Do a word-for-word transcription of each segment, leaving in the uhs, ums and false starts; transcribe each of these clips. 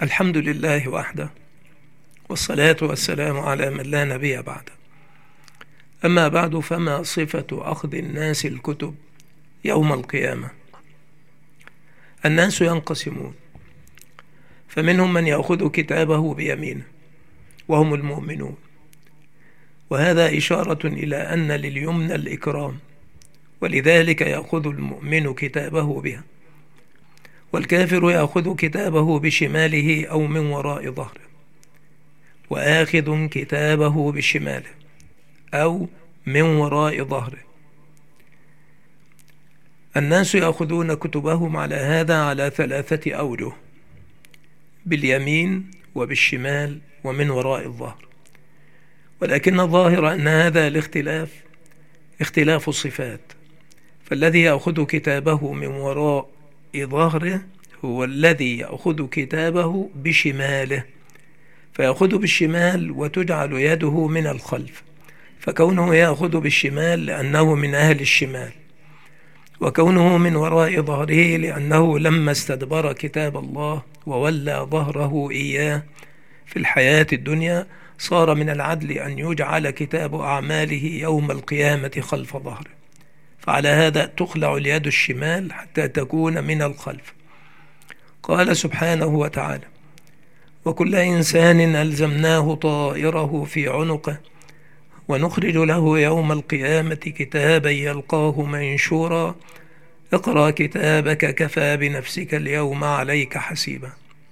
الحمد لله وحده، والصلاة والسلام على من لا نبي بعده. أما بعد، فما صفة أخذ الناس الكتب يوم القيامة؟ الناس ينقسمون، فمنهم من يأخذ كتابه بيمينه وهم المؤمنون، وهذا إشارة إلى أن لليمن الإكرام، ولذلك يأخذ المؤمن كتابه بها، والكافر يأخذ كتابه بشماله أو من وراء ظهره. وآخذ كتابه بشماله أو من وراء ظهره. الناس يأخذون كتبهم على هذا على ثلاثة أوجه: باليمين وبالشمال ومن وراء الظهر. ولكن الظاهر أن هذا الاختلاف اختلاف الصفات، فالذي يأخذ كتابه من وراء ظهره هو الذي يأخذ كتابه بشماله، فيأخذ بالشمال وتجعل يده من الخلف، فكونه يأخذ بالشمال لأنه من أهل الشمال، وكونه من وراء ظهره لأنه لما استدبر كتاب الله وولى ظهره إياه في الحياة الدنيا صار من العدل أن يجعل كتاب أعماله يوم القيامة خلف ظهره. فعلى هذا تخلع اليد الشمال حتى تكون من الخلف. قال سبحانه وتعالى: وكل إنسان ألزمناه طائره في عنقه ونخرج له يوم القيامة كتابا يلقاه منشورا اقرأ كتابك كفى بنفسك اليوم عليك حسيبا.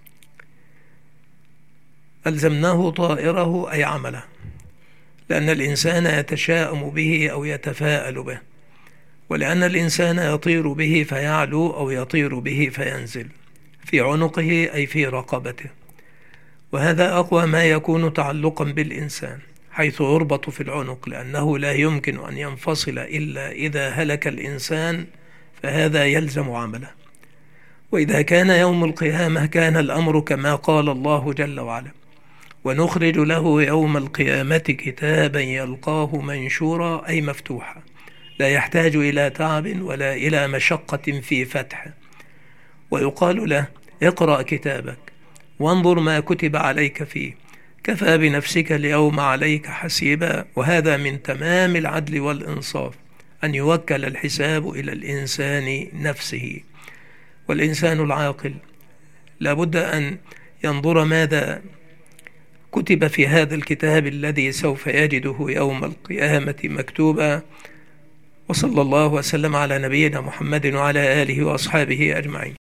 ألزمناه طائره أي عمله، لأن الإنسان يتشاءم به أو يتفاءل به، ولأن الإنسان يطير به فيعلو أو يطير به فينزل. في عنقه أي في رقبته، وهذا أقوى ما يكون تعلقا بالإنسان، حيث يربط في العنق، لأنه لا يمكن أن ينفصل إلا إذا هلك الإنسان، فهذا يلزم عمله. وإذا كان يوم القيامة كان الأمر كما قال الله جل وعلا: ونخرج له يوم القيامة كتابا يلقاه منشورا أي مفتوحا، لا يحتاج إلى تعب ولا إلى مشقة في فتحه. ويقال له: اقرأ كتابك وانظر ما كتب عليك فيه كفى بنفسك اليوم عليك حسيبا. وهذا من تمام العدل والإنصاف، أن يوكل الحساب إلى الإنسان نفسه. والإنسان العاقل لابد أن ينظر ماذا كتب في هذا الكتاب الذي سوف يجده يوم القيامة مكتوبا. وصلى الله وسلم على نبينا محمد وعلى آله وأصحابه أجمعين.